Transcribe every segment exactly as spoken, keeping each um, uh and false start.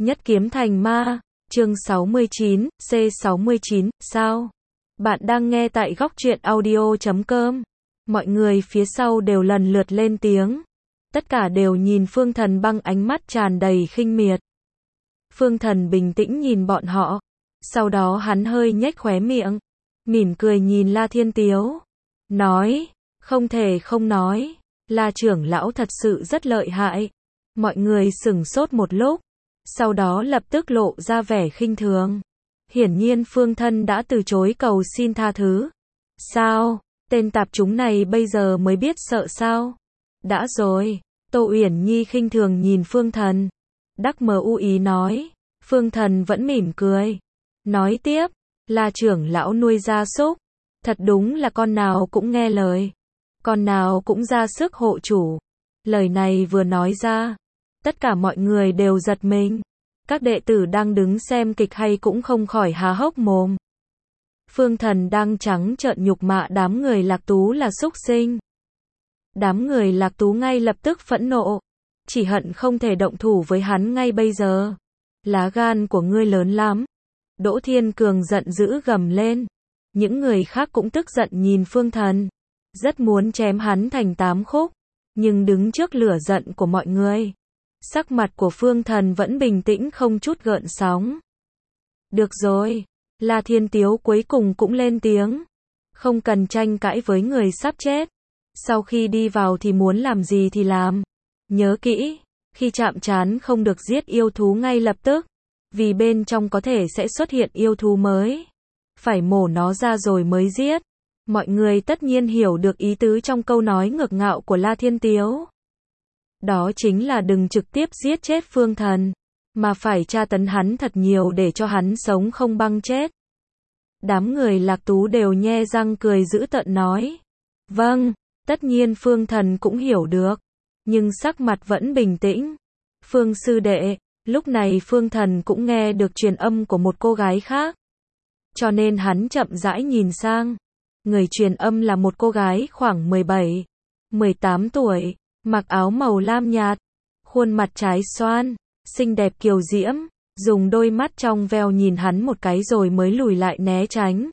Nhất kiếm thành ma, chương sáu mươi chín, C sáu mươi chín, sao? Bạn đang nghe tại góc truyện audio chấm com. Mọi người phía sau đều lần lượt lên tiếng. Tất cả đều nhìn Phương Thần bằng ánh mắt tràn đầy khinh miệt. Phương Thần bình tĩnh nhìn bọn họ. Sau đó hắn hơi nhếch khóe miệng. Mỉm cười nhìn La Thiên Tiếu. Nói, không thể không nói. La trưởng lão thật sự rất lợi hại. Mọi người sửng sốt một lúc. Sau đó lập tức lộ ra vẻ khinh thường. Hiển nhiên Phương Thân đã từ chối cầu xin tha thứ. Sao? Tên tạp chủng này bây giờ mới biết sợ sao? Đã rồi. Tô Uyển Nhi khinh thường nhìn Phương Thần. Đắc mờ u ý nói. Phương Thần vẫn mỉm cười. Nói tiếp. Là trưởng lão nuôi gia súc. Thật đúng là con nào cũng nghe lời. Con nào cũng ra sức hộ chủ. Lời này vừa nói ra. Tất cả mọi người đều giật mình. Các đệ tử đang đứng xem kịch hay cũng không khỏi há hốc mồm. Phương Thần đang trắng trợn nhục mạ đám người Lạc Tú là súc sinh. Đám người Lạc Tú ngay lập tức phẫn nộ. Chỉ hận không thể động thủ với hắn ngay bây giờ. Lá gan của ngươi lớn lắm. Đỗ Thiên Cường giận dữ gầm lên. Những người khác cũng tức giận nhìn Phương Thần. Rất muốn chém hắn thành tám khúc. Nhưng đứng trước lửa giận của mọi người. Sắc mặt của Phương Thần vẫn bình tĩnh không chút gợn sóng. Được rồi. La Thiên Tiếu cuối cùng cũng lên tiếng. Không cần tranh cãi với người sắp chết. Sau khi đi vào thì muốn làm gì thì làm. Nhớ kỹ. Khi chạm trán không được giết yêu thú ngay lập tức. Vì bên trong có thể sẽ xuất hiện yêu thú mới. Phải mổ nó ra rồi mới giết. Mọi người tất nhiên hiểu được ý tứ trong câu nói ngược ngạo của La Thiên Tiếu. Đó chính là đừng trực tiếp giết chết Phương Thần, mà phải tra tấn hắn thật nhiều để cho hắn sống không băng chết. Đám người Lạc Tú đều nhe răng cười dữ tợn nói. Vâng, tất nhiên Phương Thần cũng hiểu được. Nhưng sắc mặt vẫn bình tĩnh. Phương sư đệ, lúc này Phương Thần cũng nghe được truyền âm của một cô gái khác. Cho nên hắn chậm rãi nhìn sang. Người truyền âm là một cô gái khoảng mười bảy, mười tám tuổi. Mặc áo màu lam nhạt, khuôn mặt trái xoan, xinh đẹp kiều diễm, dùng đôi mắt trong veo nhìn hắn một cái rồi mới lùi lại né tránh.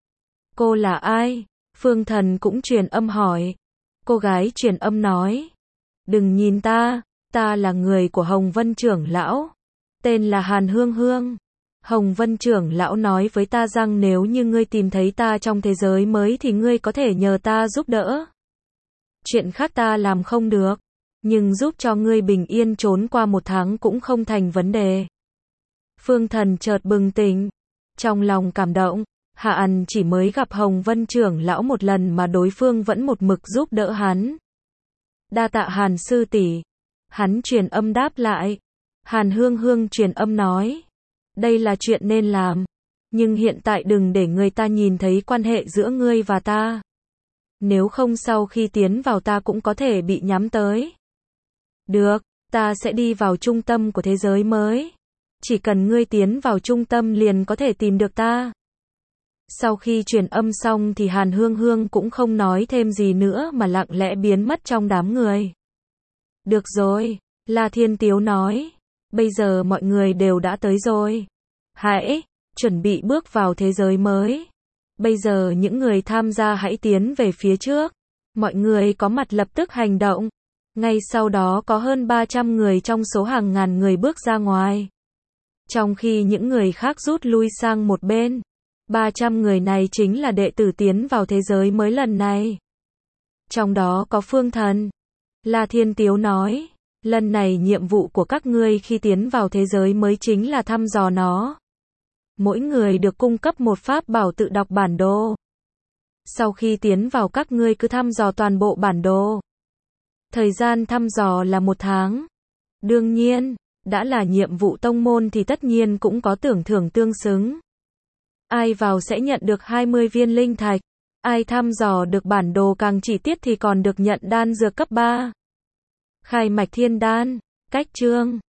Cô là ai? Phương Thần cũng truyền âm hỏi. Cô gái truyền âm nói. Đừng nhìn ta, ta là người của Hồng Vân trưởng lão. Tên là Hàn Hương Hương. Hồng Vân trưởng lão nói với ta rằng nếu như ngươi tìm thấy ta trong thế giới mới thì ngươi có thể nhờ ta giúp đỡ. Chuyện khác ta làm không được, nhưng giúp cho ngươi bình yên trốn qua một tháng cũng không thành vấn đề. Phương Thần chợt bừng tỉnh, trong lòng cảm động, Hạ Ẩn chỉ mới gặp Hồng Vân trưởng lão một lần mà đối phương vẫn một mực giúp đỡ hắn. Đa tạ Hàn sư tỷ. Hắn truyền âm đáp lại. Hàn Hương Hương truyền âm nói, đây là chuyện nên làm, nhưng hiện tại đừng để người ta nhìn thấy quan hệ giữa ngươi và ta. Nếu không sau khi tiến vào ta cũng có thể bị nhắm tới. Được, ta sẽ đi vào trung tâm của thế giới mới. Chỉ cần ngươi tiến vào trung tâm liền có thể tìm được ta. Sau khi truyền âm xong thì Hàn Hương Hương cũng không nói thêm gì nữa mà lặng lẽ biến mất trong đám người. Được rồi, La Thiên Tiếu nói. Bây giờ mọi người đều đã tới rồi. Hãy, chuẩn bị bước vào thế giới mới. Bây giờ những người tham gia hãy tiến về phía trước. Mọi người có mặt lập tức hành động. Ngay sau đó có hơn ba trăm người trong số hàng ngàn người bước ra ngoài. Trong khi những người khác rút lui sang một bên. ba trăm người này chính là đệ tử tiến vào thế giới mới lần này. Trong đó có Phương Thần. La Thiên Tiếu nói. Lần này nhiệm vụ của các ngươi khi tiến vào thế giới mới chính là thăm dò nó. Mỗi người được cung cấp một pháp bảo tự đọc bản đồ. Sau khi tiến vào các ngươi cứ thăm dò toàn bộ bản đồ. Thời gian thăm dò là một tháng. Đương nhiên, đã là nhiệm vụ tông môn thì tất nhiên cũng có tưởng thưởng tương xứng. Ai vào sẽ nhận được hai mươi viên linh thạch. Ai thăm dò được bản đồ càng chi tiết thì còn được nhận đan dược cấp ba. Khai mạch thiên đan, cách chương.